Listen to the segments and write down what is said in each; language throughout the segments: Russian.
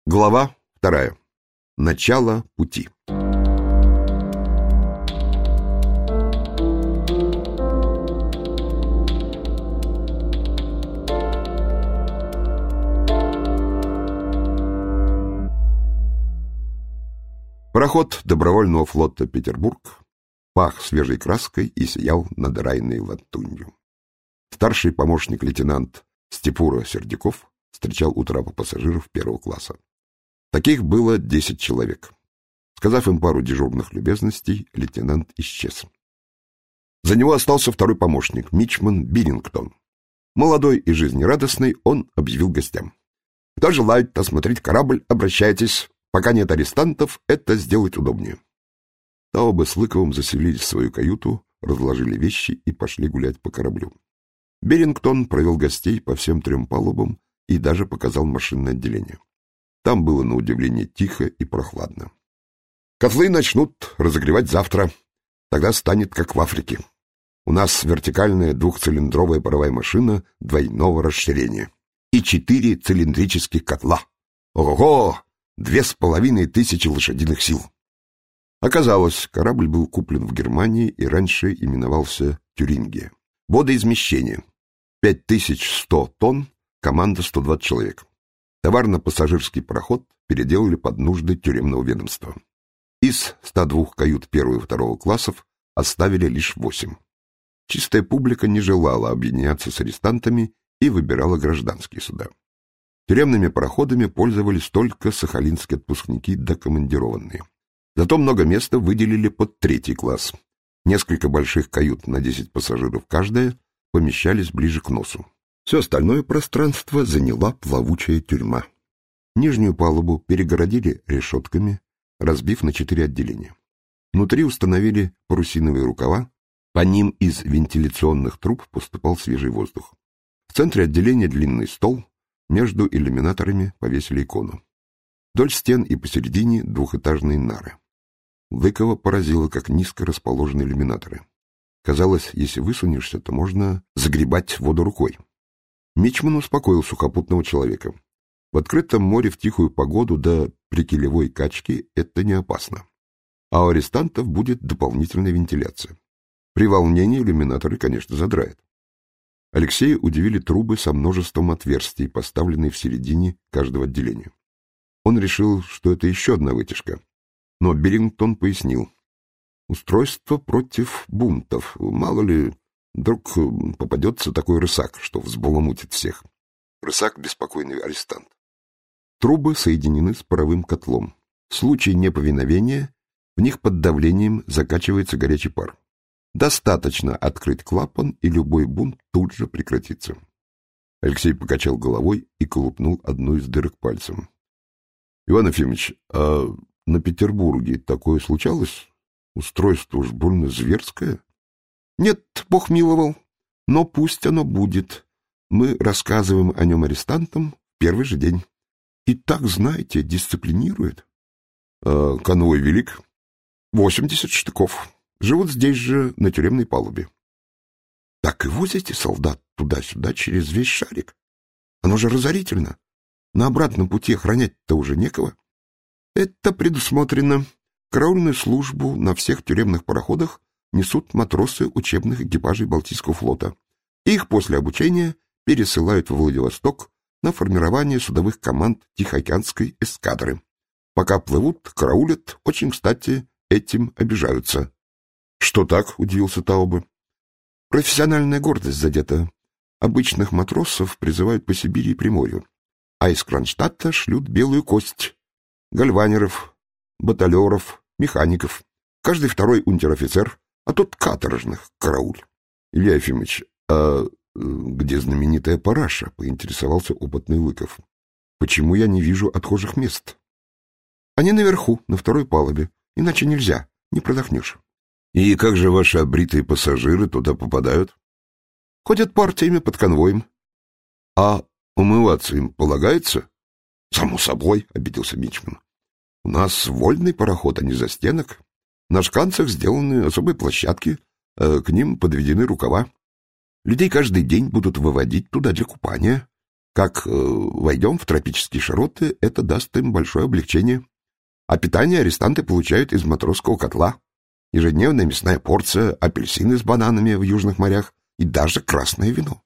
Глава 2. Начало пути. Пароход добровольного флота «Петербург» пах свежей краской и сиял над райной латунью. Старший помощник лейтенант Степура Сердюков встречал у трапа пассажиров первого класса. Таких было 10 человек. Сказав им пару дежурных любезностей, лейтенант исчез. За него остался второй помощник, мичман Бирингтон. Молодой и жизнерадостный, он объявил гостям: «Кто желает осмотреть корабль, обращайтесь. Пока нет арестантов, это сделать удобнее». Таубе с Лыковым заселились в свою каюту, разложили вещи и пошли гулять по кораблю. Бирингтон провел гостей по всем 3 палубам и даже показал машинное отделение. Там было, на удивление, тихо и прохладно. «Котлы начнут разогревать завтра. Тогда станет, как в Африке. У нас вертикальная 2-цилиндровая паровая машина двойного расширения и 4 цилиндрических котла. Ого-го! 2500 лошадиных сил». Оказалось, корабль был куплен в Германии и раньше именовался «Тюрингия». Водоизмещение 5100 тонн, команда 120 человек. Товарно-пассажирский пароход переделали под нужды тюремного ведомства. Из 102 кают 1 и 2 классов оставили лишь 8. Чистая публика не желала объединяться с арестантами и выбирала гражданские суда. Тюремными пароходами пользовались только сахалинские отпускники да командированные. Зато много места выделили под 3 класс. Несколько больших кают на 10 пассажиров каждая помещались ближе к носу. Все остальное пространство заняла плавучая тюрьма. Нижнюю палубу перегородили решетками, разбив на 4 отделения. Внутри установили парусиновые рукава, по ним из вентиляционных труб поступал свежий воздух. В центре отделения длинный стол, между иллюминаторами повесили икону. Вдоль стен и посередине 2-этажные нары. Лыкова поразило, как низко расположены иллюминаторы. Казалось, если высунешься, то можно загребать воду рукой. Мичман успокоил сухопутного человека. В открытом море в тихую погоду до прикилевой качки это не опасно. А у арестантов будет дополнительная вентиляция. При волнении иллюминаторы, конечно, задрает. Алексея удивили трубы со множеством отверстий, поставленные в середине каждого отделения. Он решил, что это еще одна вытяжка. Но Бирингтон пояснил: устройство против бунтов. Мало ли, вдруг попадется такой рысак, что взбаламутит всех. Рысак — беспокойный арестант. Трубы соединены с паровым котлом. В случае неповиновения в них под давлением закачивается горячий пар. Достаточно открыть клапан, и любой бунт тут же прекратится. Алексей покачал головой и колупнул одну из дырок пальцем. — Иван Ефимович, а на Петербурге такое случалось? Устройство уж больно зверское. — Нет, Бог миловал, но пусть оно будет. Мы рассказываем о нем арестантам в первый же день. И так, знаете, дисциплинирует. — Конвой велик? — 80 штыков. Живут здесь же, на тюремной палубе. — Так и возите солдат туда-сюда через весь шарик? Оно же разорительно. На обратном пути охранять-то уже некого. Это предусмотрено. Караульную службу на всех тюремных пароходах несут матросы учебных экипажей Балтийского флота. Их после обучения пересылают во Владивосток на формирование судовых команд Тихоокеанской эскадры. Пока плывут, караулят, очень, кстати, этим обижаются. — Что так? — удивился Таубе. — Профессиональная гордость задета. Обычных матросов призывают по Сибири и Приморью, а из Кронштадта шлют белую кость. Гальванеров, баталеров, механиков. Каждый второй унтер-офицер, а тот каторжных карауль. — Илья Ефимович, а где знаменитая параша? — поинтересовался опытный Лыков. — Почему я не вижу отхожих мест? — Они наверху, на 2 палубе. Иначе нельзя, не продохнешь. — И как же ваши обритые пассажиры туда попадают? — Ходят партиями под конвоем. — А умываться им полагается? — Само собой, — обиделся мичман. — У нас вольный пароход, а не застенок. На шканцах сделаны особые площадки, к ним подведены рукава. Людей каждый день будут выводить туда для купания. Как войдем в тропические широты, это даст им большое облегчение. А питание арестанты получают из матросского котла. Ежедневная мясная порция, апельсины с бананами в южных морях и даже красное вино.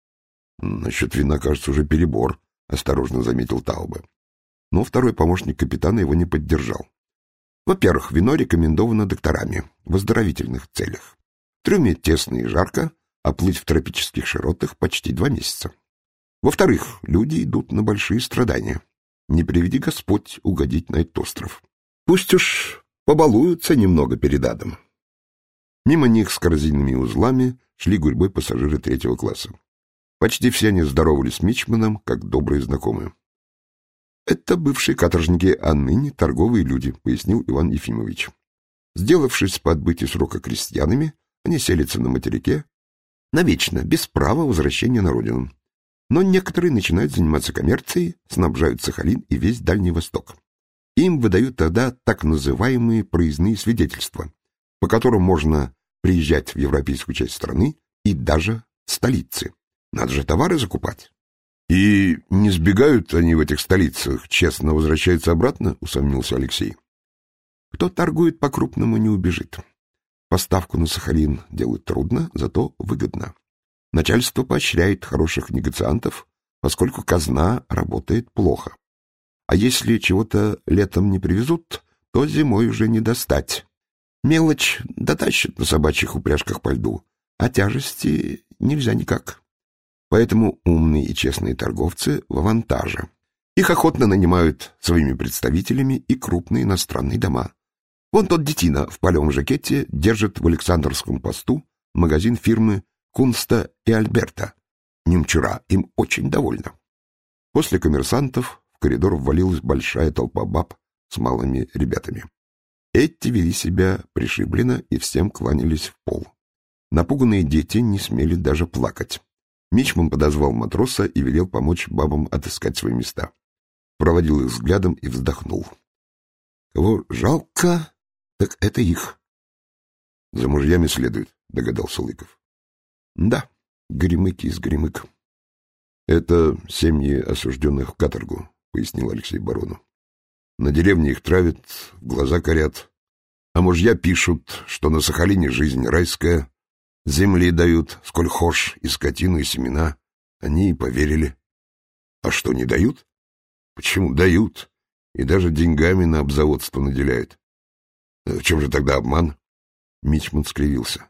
Насчет вина, кажется, уже перебор, осторожно заметил Таубе. Но второй помощник капитана его не поддержал. Во-первых, вино рекомендовано докторами в оздоровительных целях. В трюме тесно и жарко, а плыть в тропических широтах почти 2 месяца. Во-вторых, люди идут на большие страдания. Не приведи Господь угодить на этот остров. Пусть уж побалуются немного перед адом. Мимо них с корзинами и узлами шли гурьбой пассажиры 3-го класса. Почти все они здоровались с мичманом, как добрые знакомые. «Это бывшие каторжники, а ныне торговые люди», — пояснил Иван Ефимович. Сделавшись по отбытию срока крестьянами, они селятся на материке навечно, без права возвращения на родину. Но некоторые начинают заниматься коммерцией, снабжают Сахалин и весь Дальний Восток. Им выдают тогда так называемые проездные свидетельства, по которым можно приезжать в европейскую часть страны и даже в столицы. Надо же товары закупать. И не сбегают они в этих столицах, честно возвращаются обратно, усомнился Алексей. Кто торгует по-крупному, не убежит. Поставку на Сахалин делать трудно, зато выгодно. Начальство поощряет хороших негациантов, поскольку казна работает плохо. А если чего-то летом не привезут, то зимой уже не достать. Мелочь дотащат на собачьих упряжках по льду, а тяжести нельзя никак. Поэтому умные и честные торговцы в авантаже. Их охотно нанимают своими представителями и крупные иностранные дома. Вон тот детина в полевом жакете держит в Александровском посту магазин фирмы Кунста и Альберта. Немчура им очень довольна. После коммерсантов в коридор ввалилась большая толпа баб с малыми ребятами. Эти вели себя пришибленно и всем кланялись в пол. Напуганные дети не смели даже плакать. Мичман подозвал матроса и велел помочь бабам отыскать свои места. Проводил их взглядом и вздохнул. Кого жалко, так это их. За мужьями следует, догадался Лыков. Да, горемыки из горемык. Это семьи осужденных в каторгу, пояснил Алексей барону. На деревне их травят, в глаза корят, а мужья пишут, что на Сахалине жизнь райская, земли дают, сколь хошь, и скотину, и семена. Они и поверили. А что, не дают? Почему дают? И даже деньгами на обзаводство наделяют. В чем же тогда обман? Мичман скривился.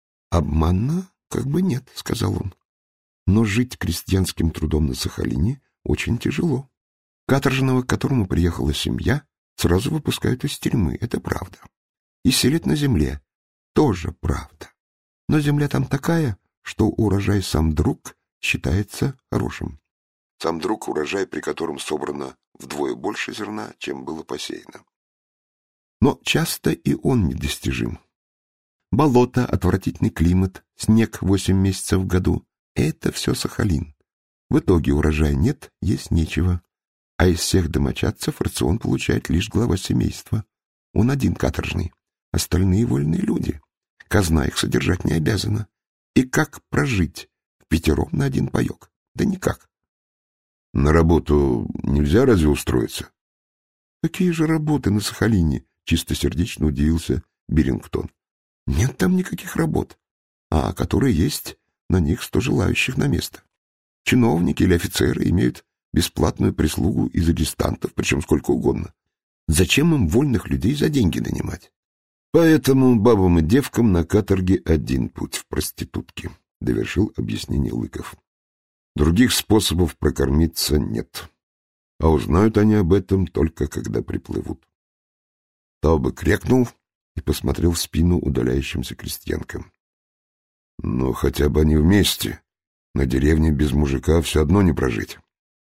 Обмана как бы нет, сказал он. Но жить крестьянским трудом на Сахалине очень тяжело. Каторжного, к которому приехала семья, сразу выпускают из тюрьмы, это правда. И селят на земле, тоже правда. Но земля там такая, что урожай сам друг считается хорошим. Сам друг — урожай, при котором собрано вдвое больше зерна, чем было посеяно. Но часто и он недостижим. Болото, отвратительный климат, снег 8 месяцев в году — это все Сахалин. В итоге урожая нет, есть нечего. А из всех домочадцев рацион получает лишь глава семейства. Он один каторжный, остальные вольные люди. Казна их содержать не обязана. И как прожить впятером на один паек? Да никак. На работу нельзя разве устроиться? Какие же работы на Сахалине? Чистосердечно удивился Бирингтон. Нет там никаких работ. А которые есть, на них 100 желающих на место. Чиновники или офицеры имеют бесплатную прислугу из арестантов, причем сколько угодно. Зачем им вольных людей за деньги нанимать? Поэтому бабам и девкам на каторге один путь — в проститутки, — довершил объяснение Лыков. Других способов прокормиться нет. А узнают они об этом только когда приплывут. Таубе крякнул и посмотрел в спину удаляющимся крестьянкам. Но хотя бы они вместе. На деревне без мужика все одно не прожить.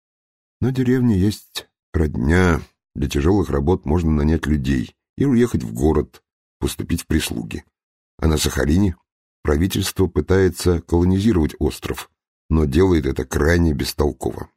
На деревне есть родня. Для тяжелых работ можно нанять людей и уехать в город, поступить в прислуги. А на Сахалине правительство пытается колонизировать остров, но делает это крайне бестолково.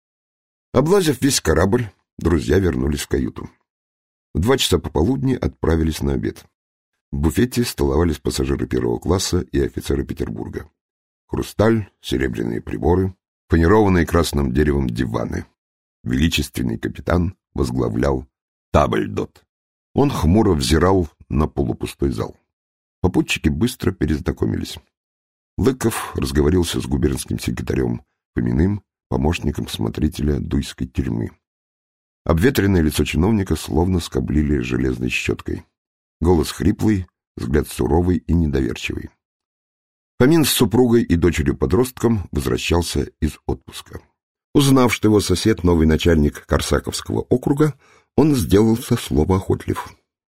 Облазив весь корабль, друзья вернулись в каюту. В 2 часа пополудни отправились на обед. В буфете столовались пассажиры 1-го класса и офицеры Петербурга. Хрусталь, серебряные приборы, фанерованные красным деревом диваны. Величественный капитан возглавлял табльдот. Он хмуро взирал на полупустой зал. Попутчики быстро перезнакомились. Лыков разговорился с губернским секретарем Фоминым, помощником смотрителя Дуйской тюрьмы. Обветренное лицо чиновника словно скоблили железной щеткой. Голос хриплый, взгляд суровый и недоверчивый. Фомин с супругой и дочерью-подростком возвращался из отпуска. Узнав, что его сосед — новый начальник Корсаковского округа, он сделался словоохотлив.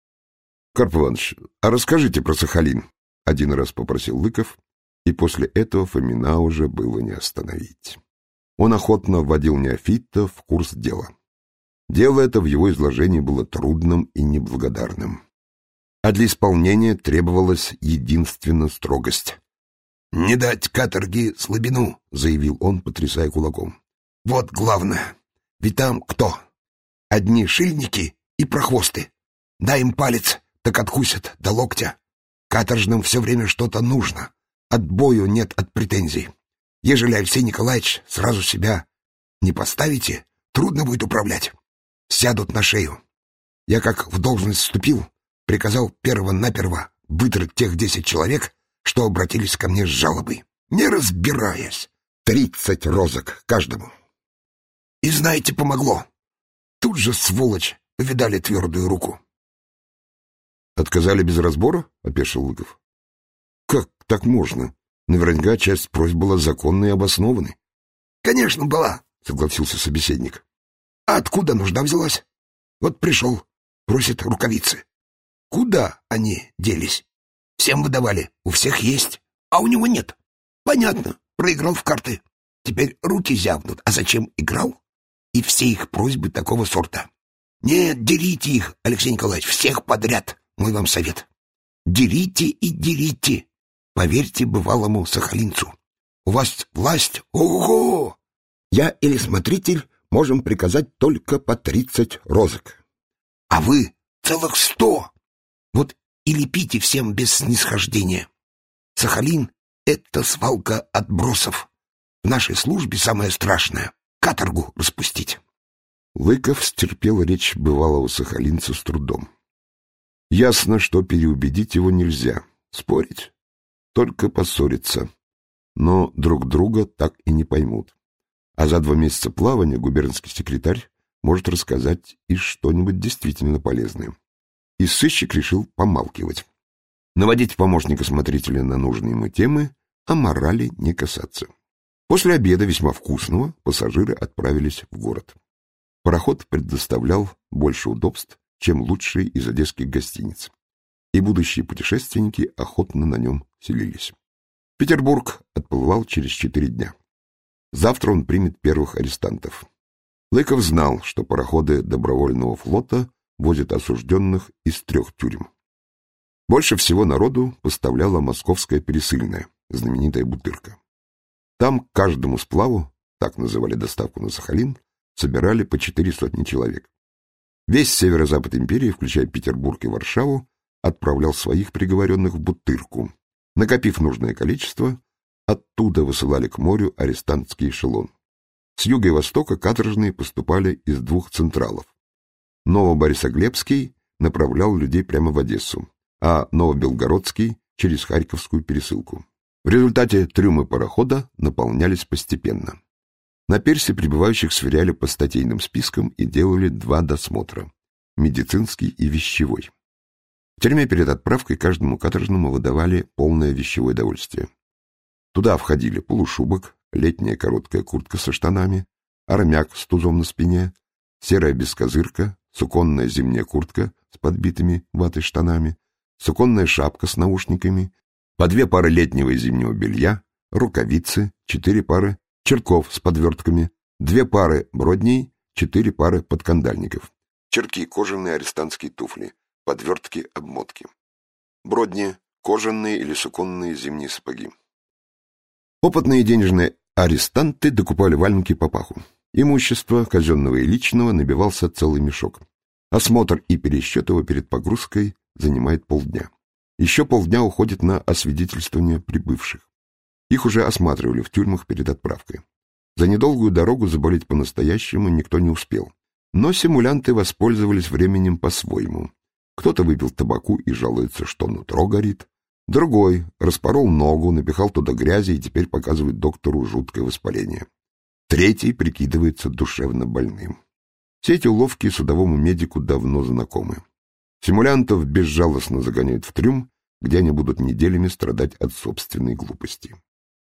— Карп Иванович, а расскажите про Сахалин, — один раз попросил Лыков, и после этого Фомина уже было не остановить. Он охотно вводил неофита в курс дела. Дело это в его изложении было трудным и неблагодарным. А для исполнения требовалась единственно строгость. «Не дать каторге слабину», — заявил он, потрясая кулаком. «Вот главное. Ведь там кто? Одни шильники и прохвосты. Дай им палец, так откусят до локтя. Каторжным все время что-то нужно. Отбою нет от претензий. Ежели, Алексей Николаевич, сразу себя не поставите, трудно будет управлять. Сядут на шею. Я, как в должность вступил, приказал перво-наперво выдрать тех 10 человек, что обратились ко мне с жалобой, не разбираясь. 30 розок каждому. И знаете, помогло. Тут же, сволочь, повидали твердую руку. «Отказали без разбора?» — опешил Лыков. «Как так можно? Наверняка часть просьб была законной и обоснованной». «Конечно, была», — согласился собеседник. «А откуда нужда взялась? Вот пришел, просит рукавицы. Куда они делись? Всем выдавали, у всех есть, а у него нет. Понятно, проиграл в карты. Теперь руки зябнут. А зачем играл? И все их просьбы такого сорта. Нет, дерите их, Алексей Николаевич, всех подряд, мой вам совет. Дерите и дерите. Поверьте бывалому сахалинцу. У вас власть, ого! Я или смотритель можем приказать только по 30 розок. А вы целых 100. Вот и лепите всем без снисхождения. Сахалин — это свалка отбросов. В нашей службе самое страшное — каторгу распустить. Лыков стерпел речь бывалого сахалинца с трудом. Ясно, что переубедить его нельзя. Спорить? Только поссориться. Но друг друга так и не поймут. А за 2 месяца плавания губернский секретарь может рассказать и что-нибудь действительно полезное. И сыщик решил помалкивать. Наводить помощника смотрителя на нужные ему темы, а морали не касаться. После обеда, весьма вкусного, пассажиры отправились в город. Пароход предоставлял больше удобств, чем лучшие из одесских гостиниц, и будущие путешественники охотно на нем селились. Петербург отплывал через 4 дня. Завтра он примет первых арестантов. Лыков знал, что пароходы добровольного флота возят осужденных из 3 тюрем. Больше всего народу поставляла московская пересыльная, знаменитая Бутырка. Там к каждому сплаву, так называли доставку на Сахалин, собирали по 400 человек. Весь северо-запад империи, включая Петербург и Варшаву, отправлял своих приговоренных в Бутырку. Накопив нужное количество, оттуда высылали к морю арестантский эшелон. С юга и востока каторжные поступали из 2 централов. Новоборисоглебский направлял людей прямо в Одессу, а Новобелгородский — через Харьковскую пересылку. В результате трюмы парохода наполнялись постепенно. На пирсе прибывающих сверяли по статейным спискам и делали 2 досмотра — медицинский и вещевой. В тюрьме перед отправкой каждому каторжному выдавали полное вещевое довольствие. Туда входили полушубок, летняя короткая куртка со штанами, армяк с тузом на спине, серая бескозырка, суконная зимняя куртка с подбитыми ватой штанами, суконная шапка с наушниками, по 2 пары летнего и зимнего белья, рукавицы, 4 пары черков с подвертками, 2 пары бродней, 4 пары подкандальников. Черки — кожаные арестантские туфли, подвертки — обмотки. Бродни — кожаные или суконные зимние сапоги. Опытные денежные арестанты докупали валенки по паху. Имущество, казенного и личного, набивался целый мешок. Осмотр и пересчет его перед погрузкой занимает полдня. Еще полдня уходит на освидетельствование прибывших. Их уже осматривали в тюрьмах перед отправкой. За недолгую дорогу заболеть по-настоящему никто не успел. Но симулянты воспользовались временем по-своему. Кто-то выпил табаку и жалуется, что нутро горит. Другой распорол ногу, напихал туда грязи и теперь показывает доктору жуткое воспаление. Третий прикидывается душевно больным. Все эти уловки судовому медику давно знакомы. Симулянтов безжалостно загоняют в трюм, где они будут неделями страдать от собственной глупости.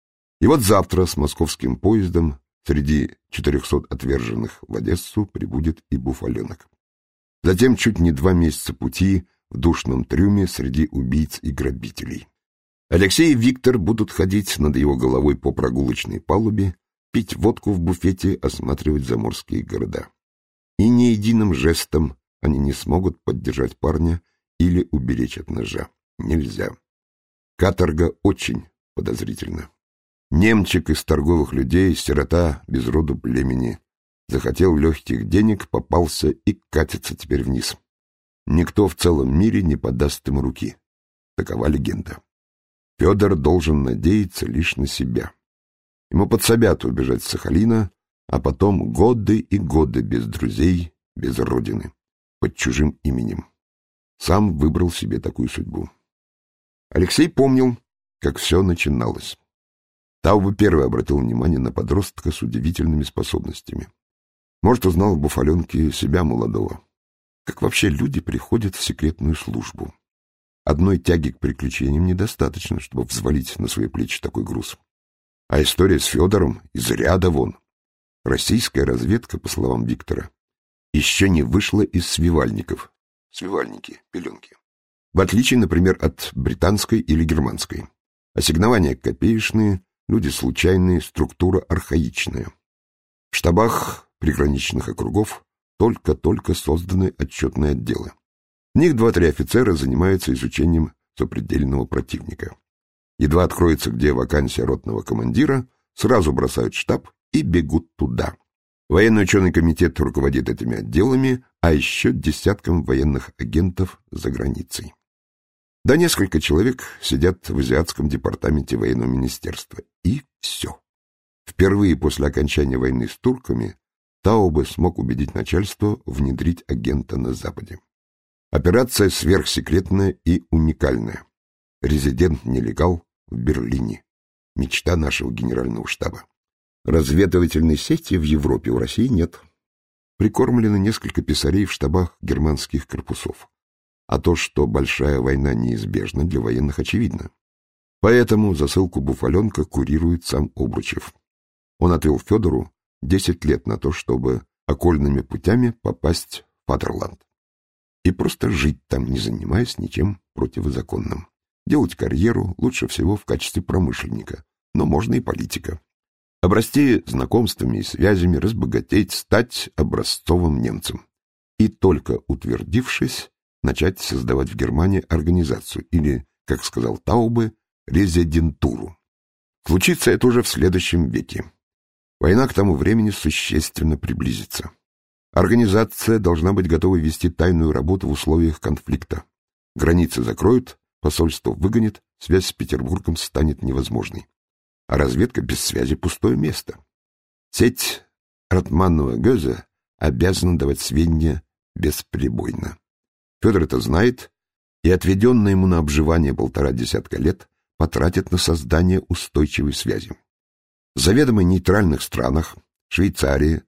И вот завтра с московским поездом среди 400 отверженных в Одессу прибудет и Буфаленок. Затем чуть не 2 месяца пути в душном трюме среди убийц и грабителей. Алексей и Виктор будут ходить над его головой по прогулочной палубе, пить водку в буфете, осматривать заморские города. И ни единым жестом они не смогут поддержать парня или уберечь от ножа. Нельзя. Каторга очень подозрительна. Немчик из торговых людей, сирота без роду племени, захотел легких денег, попался и катится теперь вниз. Никто в целом мире не подаст ему руки. Такова легенда. Федор должен надеяться лишь на себя. Ему подсобят убежать с Сахалина, а потом годы и годы без друзей, без родины, под чужим именем. Сам выбрал себе такую судьбу. Алексей помнил, как все начиналось. Таубе первый обратил внимание на подростка с удивительными способностями. Может, узнал в Буфаленке себя молодого. Как вообще люди приходят в секретную службу? Одной тяги к приключениям недостаточно, чтобы взвалить на свои плечи такой груз. А история с Федором из ряда вон. Российская разведка, по словам Виктора, еще не вышла из свивальников. Свивальники, пеленки. В отличие, например, от британской или германской. Ассигнования копеечные, люди случайные, структура архаичная. В штабах приграничных округов только-только созданы отчетные отделы. В них 2-3 офицера занимаются изучением сопредельного противника. Едва откроется где вакансия ротного командира, сразу бросают штаб и бегут туда. Военный ученый комитет руководит этими отделами, а еще десятком военных агентов за границей. Да несколько человек сидят в азиатском департаменте военного министерства. И все. Впервые после окончания войны с турками Таубе смог убедить начальство внедрить агента на Западе. Операция сверхсекретная и уникальная. Резидент-нелегал в Берлине. Мечта нашего генерального штаба. Разведывательной сети в Европе у России нет. Прикормлены несколько писарей в штабах германских корпусов. А то, что большая война неизбежна, для военных очевидно. Поэтому засылку Буфаленка курирует сам Обручев. Он отвел Федору 10 лет на то, чтобы окольными путями попасть в Фатерланд. И просто жить там, не занимаясь ничем противозаконным. Делать карьеру лучше всего в качестве промышленника, но можно и политика. Обрасти знакомствами и связями, разбогатеть, стать образцовым немцем. И только утвердившись, начать создавать в Германии организацию или, как сказал Таубе, резидентуру. Случится это уже в следующем веке. Война к тому времени существенно приблизится. Организация должна быть готова вести тайную работу в условиях конфликта. Границы закроют, посольство выгонит, связь с Петербургом станет невозможной. А разведка без связи — пустое место. Сеть Ратманова-Гёзе обязана давать сведения бесперебойно. Федор это знает, и отведенное ему на обживание 1,5 десятка лет потратит на создание устойчивой связи. В заведомо нейтральных странах Швейцарии,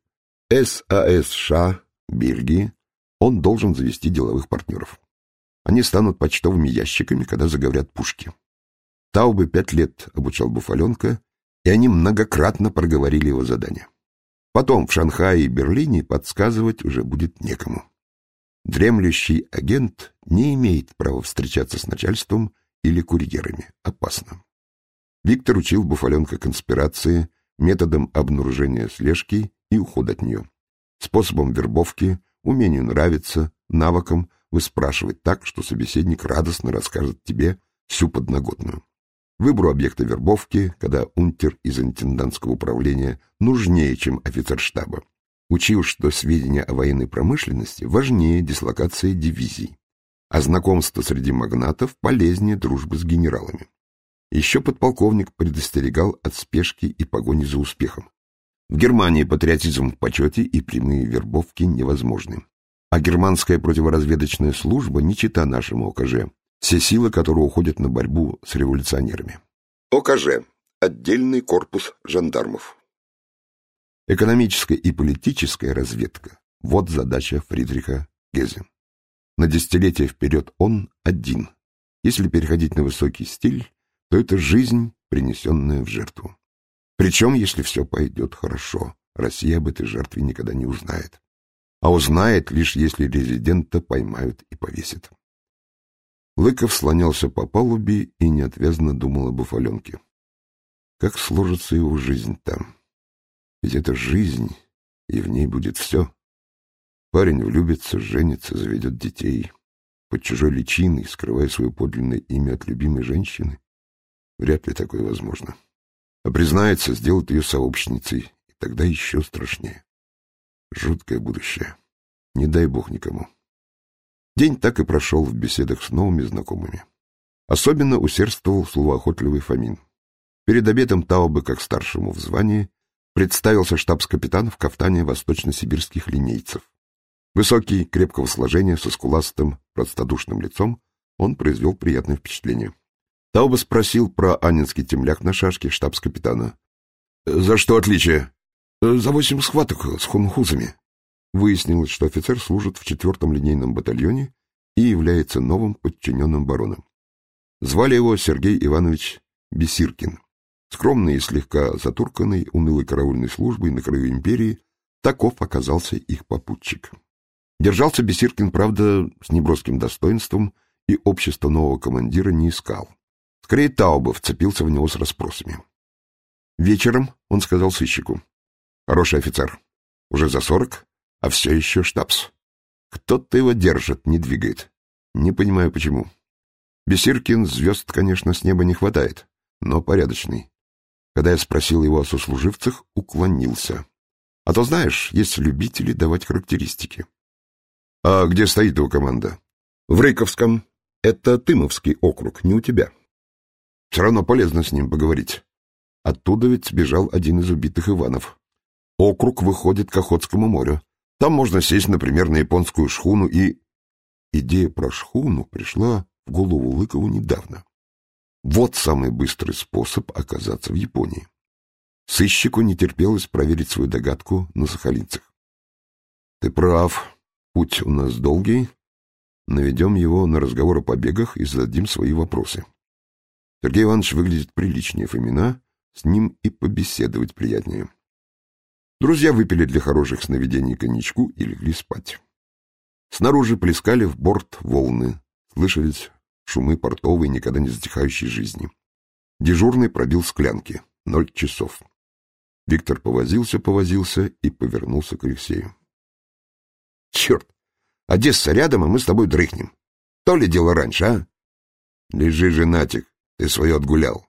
САС-США, Бельгии он должен завести деловых партнеров. Они станут почтовыми ящиками, когда заговорят пушки. Таубе 5 лет обучал Буфаленка, и они многократно проговорили его задания. Потом в Шанхае и Берлине подсказывать уже будет некому. Дремлющий агент не имеет права встречаться с начальством или курьерами. Опасно. Виктор учил Буфаленка конспирации, методом обнаружения слежки и ухода от нее, способом вербовки, умению нравиться, навыкам выспрашивать так, что собеседник радостно расскажет тебе всю подноготную. Выбору объекта вербовки, когда унтер из интендантского управления нужнее, чем офицер штаба. Учил, что сведения о военной промышленности важнее дислокации дивизий, а знакомство среди магнатов полезнее дружбы с генералами. Еще подполковник предостерегал от спешки и погони за успехом. В Германии патриотизм в почете и прямые вербовки невозможны. А германская противоразведочная служба не чета нашему ОКЖ, все силы которой уходят на борьбу с революционерами. ОКЖ – отдельный корпус жандармов. Экономическая и политическая разведка – вот задача Фридриха Геззе. На десятилетия вперед он один. Если переходить на высокий стиль, то это жизнь, принесенная в жертву. Причем, если все пойдет хорошо, Россия об этой жертве никогда не узнает. А узнает лишь если резидента поймают и повесят. Лыков слонялся по палубе и неотвязно думал об Уфаленке. Как сложится его жизнь там? Ведь это жизнь, и в ней будет все. Парень влюбится, женится, заведет детей. Под чужой личиной, скрывая свое подлинное имя от любимой женщины? Вряд ли такое возможно. А признается, сделает ее сообщницей, и тогда еще страшнее. Жуткое будущее. Не дай бог никому. День так и прошел в беседах с новыми знакомыми. Особенно усердствовал словоохотливый Фомин. Перед обедом Таубе, как старшему в звании, представился штабс-капитан в кафтане восточно-сибирских линейцев. Высокий, крепкого сложения, со скуластым, простодушным лицом, он произвел приятное впечатление. Таубе спросил про аннинский темляк на шашке штабс-капитана. — За что отличие? — За 8 схваток с хунхузами. Выяснилось, что офицер служит в 4-м линейном батальоне и является новым подчиненным барона. Звали его Сергей Иванович Бесиркин. Скромный и слегка затурканный, унылой караульной службой на краю империи, таков оказался их попутчик. Держался Бесиркин, правда, с неброским достоинством и общество нового командира не искал. Скорее, Таубе вцепился в него с расспросами. Вечером он сказал сыщику: «Хороший офицер, уже за 40, а все еще штабс. Кто-то его держит, не двигает. Не понимаю, почему. Бесиркин звезд, конечно, с неба не хватает, но порядочный. Когда я спросил его о сослуживцах, уклонился. А то, знаешь, есть любители давать характеристики». «А где стоит его команда?» «В Рыковском. Это Тымовский округ, не у тебя. Все равно полезно с ним поговорить. Оттуда ведь сбежал один из убитых Иванов. Округ выходит к Охотскому морю. Там можно сесть, например, на японскую шхуну и...» Идея про шхуну пришла в голову Лыкову недавно. Вот самый быстрый способ оказаться в Японии. Сыщику не терпелось проверить свою догадку на сахалинцах. «Ты прав. Путь у нас долгий. Наведем его на разговор о побегах и зададим свои вопросы. Сергей Иванович выглядит приличнее Фомина, с ним и побеседовать приятнее». Друзья выпили для хороших сновидений коньячку и легли спать. Снаружи плескали в борт волны, слышались шумы портовой, никогда не затихающей жизни. Дежурный пробил склянки. 0 часов. Виктор повозился и повернулся к Алексею. «Черт! Одесса рядом, а мы с тобой дрыхнем. То ли дело раньше, а?» «Лежи, женатик, ты свое отгулял».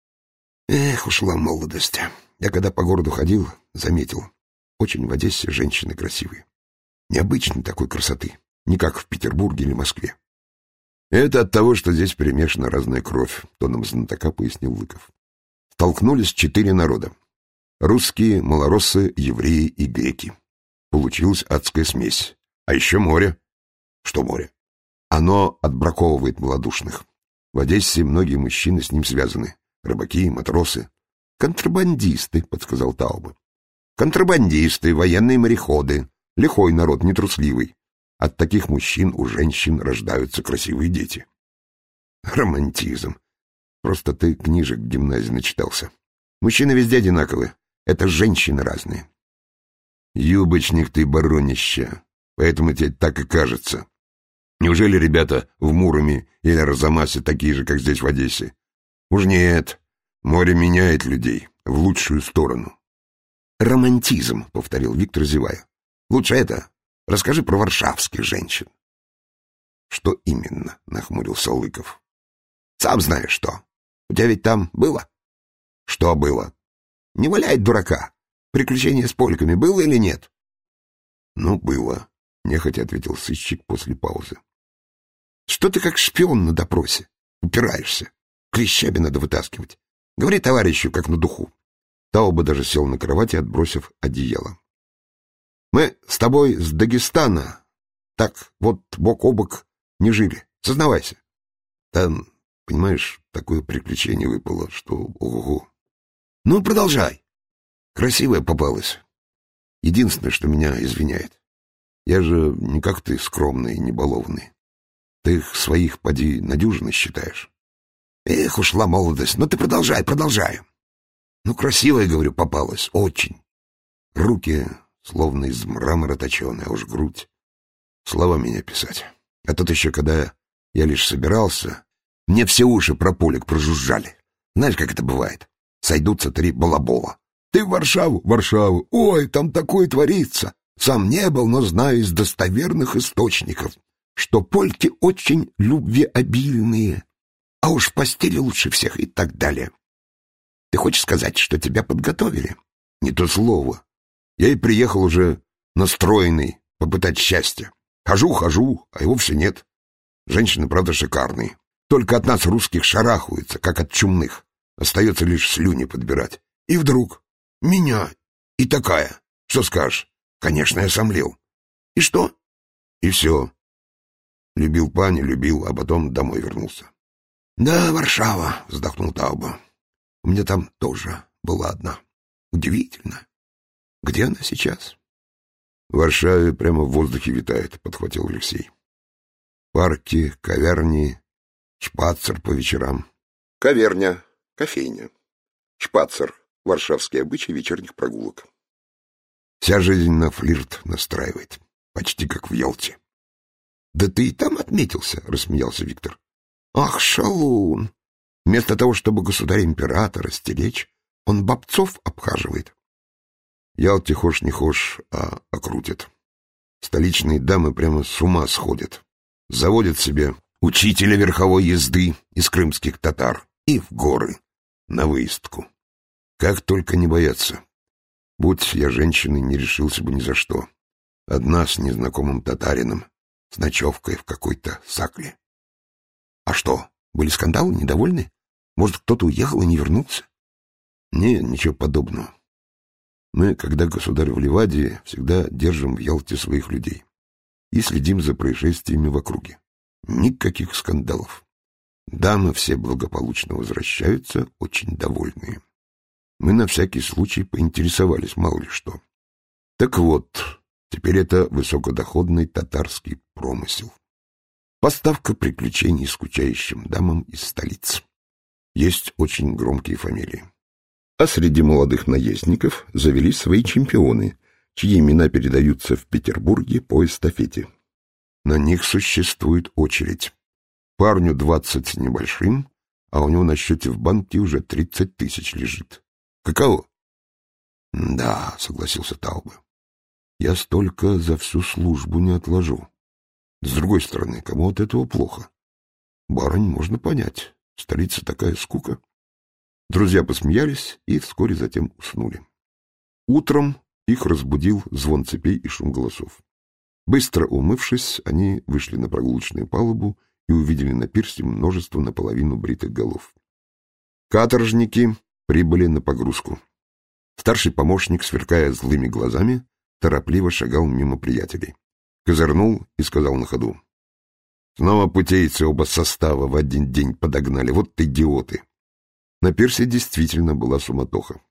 «Эх, ушла молодость. Я когда по городу ходил, заметил. Очень в Одессе женщины красивые. Необычной такой красоты, не как в Петербурге или Москве». «Это от того, что здесь перемешана разная кровь», — тоном знатока пояснил Лыков. Столкнулись 4 народа. Русские, малороссы, евреи и греки. Получилась адская смесь. А еще море. Что море? Оно отбраковывает малодушных. В Одессе многие мужчины с ним связаны. Рыбаки, матросы. «Контрабандисты», — подсказал Таубе. «Контрабандисты, военные мореходы. Лихой народ, нетрусливый. От таких мужчин у женщин рождаются красивые дети». «Романтизм. Просто ты книжек в гимназии начитался. Мужчины везде одинаковые. Это женщины разные». «Юбочник ты, баронище. Поэтому тебе так и кажется. Неужели ребята в Муроме или Арзамасе такие же, как здесь в Одессе? Уж нет. Море меняет людей в лучшую сторону». «Романтизм», — повторил Виктор, зевая. «Лучше это. Расскажи про варшавских женщин». «Что именно?» — нахмурился Лыков. «Сам знаешь что. У тебя ведь там было?» «Что было?» «Не валяй дурака. Приключения с польками было или нет?» «Ну, было», — нехотя ответил сыщик после паузы. «Что ты как шпион на допросе? Упираешься. Клещами надо вытаскивать. Говори товарищу, как на духу». Тауба даже сел на кровати, отбросив одеяло. Мы с тобой с Дагестана так вот бок о бок не жили. Сознавайся. Там, понимаешь, такое приключение выпало, что ого-го. Ну, продолжай. Красивая попалась. Единственное, что меня извиняет. Я же не как ты скромный и небалованный. Ты их своих, поди, надюжинно считаешь. Эх, ушла молодость. Ну ты продолжай, продолжай. Ну, красивая, говорю, попалась. Очень. Руки словно из мрамора точеные, а уж грудь. Слова меня писать. А тут еще, когда я лишь собирался, мне все уши про полик прожужжали. Знаешь, как это бывает? Сойдутся три балабола. Ты в Варшаву? Варшаву. Ой, там такое творится. Сам не был, но знаю из достоверных источников, что польки очень любвеобильные, а уж в постели лучше всех и так далее. Ты хочешь сказать, что тебя подготовили? Не то слово. Я и приехал уже настроенный попытать счастья. Хожу, а его все нет. Женщины, правда, шикарные. Только от нас, русских, шарахаются, как от чумных. Остается лишь слюни подбирать. И вдруг меня и такая. Что скажешь? Конечно, я сомлел. И что? И все. Любил пани, любил, а потом домой вернулся. Да, Варшава, вздохнул Тауба. У меня там тоже была одна. Удивительно. Где она сейчас? В Варшаве прямо в воздухе витает, подхватил Алексей. Парки, каверни, шпацер по вечерам. Каверня, кофейня. Шпацер — варшавский обычай вечерних прогулок. Вся жизнь на флирт настраивает, почти как в Ялте. — Да ты и там отметился, — рассмеялся Виктор. — Ах, шалун! Вместо того, чтобы государя-императора стеречь, он бобцов обхаживает. Ялте хошь не хошь, а окрутит. Столичные дамы прямо с ума сходят. Заводят себе учителя верховой езды из крымских татар и в горы на выездку. Как только не бояться. Будь я женщиной, не решился бы ни за что. Одна с незнакомым татарином, с ночевкой в какой-то сакле. А что, были скандалы, недовольны? Может, кто-то уехал и не вернулся? Не, ничего подобного. Мы, когда государь в Ливадии, всегда держим в Ялте своих людей и следим за происшествиями в округе. Никаких скандалов. Дамы все благополучно возвращаются, очень довольные. Мы на всякий случай поинтересовались, мало ли что. Так вот, теперь это высокодоходный татарский промысел. Поставка приключений скучающим дамам из столиц. Есть очень громкие фамилии. А среди молодых наездников завелись свои чемпионы, чьи имена передаются в Петербурге по эстафете. На них существует очередь. Парню 20 с небольшим, а у него на счете в банке уже 30 тысяч лежит. Каково? — Да, — согласился Тауба. — Я столько за всю службу не отложу. С другой стороны, кому от этого плохо? Барынь можно понять. Столица такая скука. Друзья посмеялись и вскоре затем уснули. Утром их разбудил звон цепей и шум голосов. Быстро умывшись, они вышли на прогулочную палубу и увидели на пирсе множество наполовину бритых голов. Каторжники прибыли на погрузку. Старший помощник, сверкая злыми глазами, торопливо шагал мимо приятелей. Козырнул и сказал на ходу: «Снова путейцы оба состава в один день подогнали, вот идиоты!» На пирсе действительно была суматоха.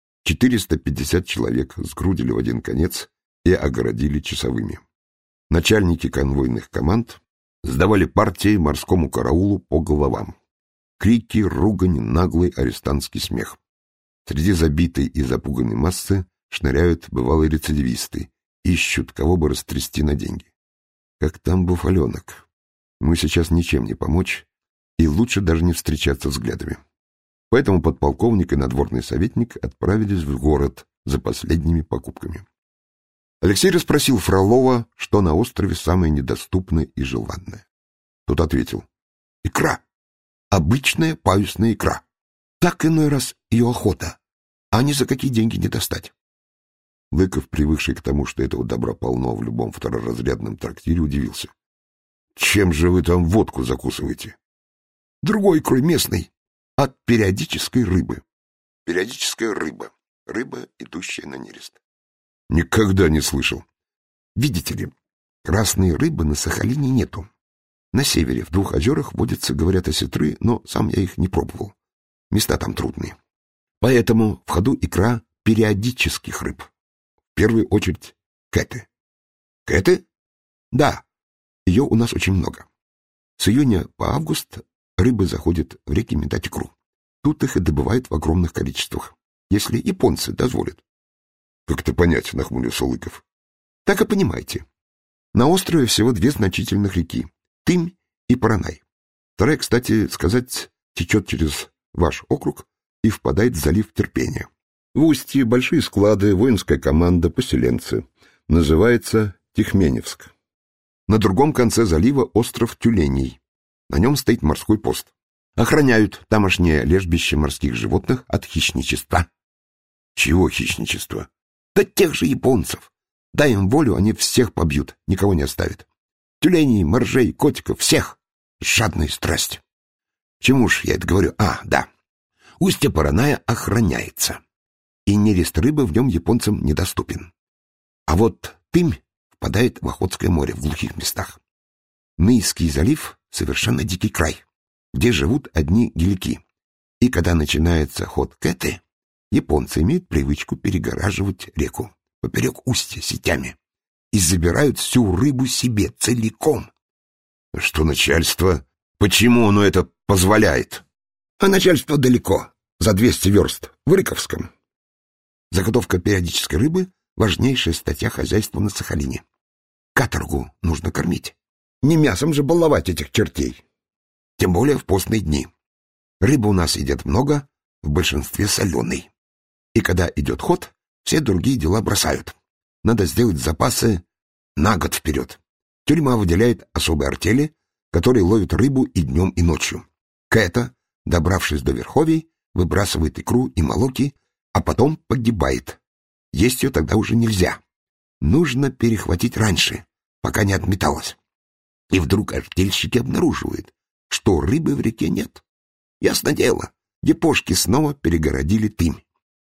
450 человек сгрудили в один конец и огородили часовыми. Начальники конвойных команд сдавали партии морскому караулу по головам. Крики, ругань, наглый арестантский смех. Среди забитой и запуганной массы шныряют бывалые рецидивисты, ищут, кого бы растрясти на деньги. Как там буфаленок. Ему сейчас ничем не помочь, и лучше даже не встречаться взглядами. Поэтому подполковник и надворный советник отправились в город за последними покупками. Алексей расспросил Фролова, что на острове самое недоступное и желанное. Тот ответил: «Икра. Обычная паюсная икра. Так иной раз ее охота, а ни за какие деньги не достать». Лыков, привыкший к тому, что этого добра полно в любом второразрядном трактире, удивился. «Чем же вы там водку закусываете?» «Другой икрой местной, от периодической рыбы». Периодическая рыба Рыба, идущая на нерест. Никогда не слышал. Видите ли, красной рыбы на Сахалине нету. На севере, в 2 озерах, водятся, говорят, осетры, но сам я их не пробовал. Места там трудные. Поэтому в ходу икра периодических рыб. В первую очередь кэты. Кэты? Да, ее у нас очень много. С июня по август рыбы заходят в реки метать икру. Тут их и добывают в огромных количествах, если японцы дозволят. — Как это понять? — нахмурился Лыков. — Так и понимаете. На острове всего 2 значительных реки — Тымь и Паранай. Вторая, кстати сказать, течет через ваш округ и впадает в залив Терпения. В устье большие склады, воинская команда, поселенцы. Называется Тихменевск. На другом конце залива остров Тюленей. На нем стоит морской пост. Охраняют тамошнее лежбище морских животных от хищничества. Чего хищничества? Да тех же японцев. Дай им волю, они всех побьют, никого не оставят. Тюленей, моржей, котиков, всех. Жадная страсть. Чему ж я это говорю? Да. Устье Параная охраняется. И нерест рыбы в нем японцам недоступен. А вот Тымь впадает в Охотское море в глухих местах. Нейский залив — совершенно дикий край, где живут одни гелики. И когда начинается ход кэты, японцы имеют привычку перегораживать реку поперек устья сетями и забирают всю рыбу себе целиком. Что начальство? Почему оно это позволяет? А начальство далеко, за 200 верст, в Рыковском. Заготовка периодической рыбы — важнейшая статья хозяйства на Сахалине. Каторгу нужно кормить. Не мясом же баловать этих чертей. Тем более в постные дни. Рыбы у нас едят много, в большинстве соленой. И когда идет ход, все другие дела бросают. Надо сделать запасы на год вперед. Тюрьма выделяет особые артели, которые ловят рыбу и днем, и ночью. Кэта, добравшись до верховий, выбрасывает икру и молоки, а потом погибает. Есть ее тогда уже нельзя. Нужно перехватить раньше, пока не отметалась. И вдруг артельщики обнаруживают, что рыбы в реке нет. Ясно дело, япошки снова перегородили Тымь.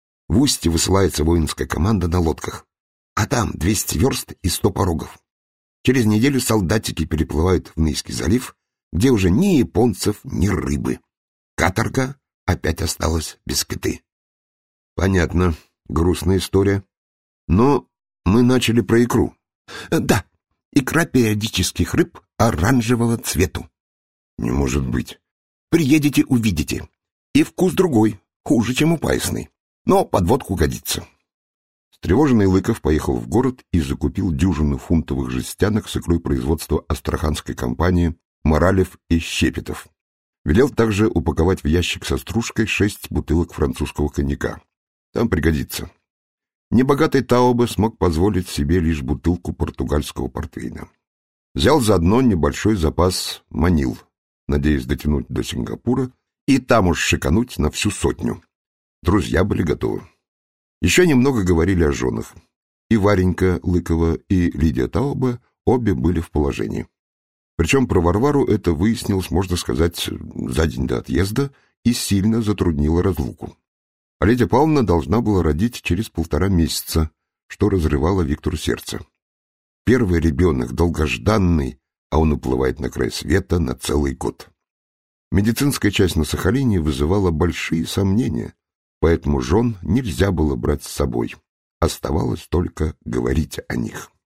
В устье высылается воинская команда на лодках, а там 200 верст и 100 порогов. Через неделю солдатики переплывают в Нейский залив, где уже ни японцев, ни рыбы. Каторга опять осталась без кэты. Понятно, грустная история. Но мы начали про икру. Да, икра периодических рыб оранжевого цвету. Не может быть. Приедете, увидите. И вкус другой, хуже, чем у паясной. Но под водку годится. Встревоженный Лыков поехал в город и закупил дюжину фунтовых жестянок с икрой производства астраханской компании «Моралев и Щепетов». Велел также упаковать в ящик со стружкой 6 бутылок французского коньяка. Там пригодится. Небогатый Таубе смог позволить себе лишь бутылку португальского портвейна. Взял заодно небольшой запас манил, надеясь дотянуть до Сингапура и там уж шикануть на всю 100. Друзья были готовы. Еще немного говорили о женах. И Варенька Лыкова, и Лидия Таубе обе были в положении. Причем про Варвару это выяснилось, можно сказать, за день до отъезда и сильно затруднило разлуку. А Лидия Павловна должна была родить через 1,5 месяца, что разрывало Виктору сердце. Первый ребенок долгожданный, а он уплывает на край света на целый год. Медицинская часть на Сахалине вызывала большие сомнения, поэтому жен нельзя было брать с собой. Оставалось только говорить о них.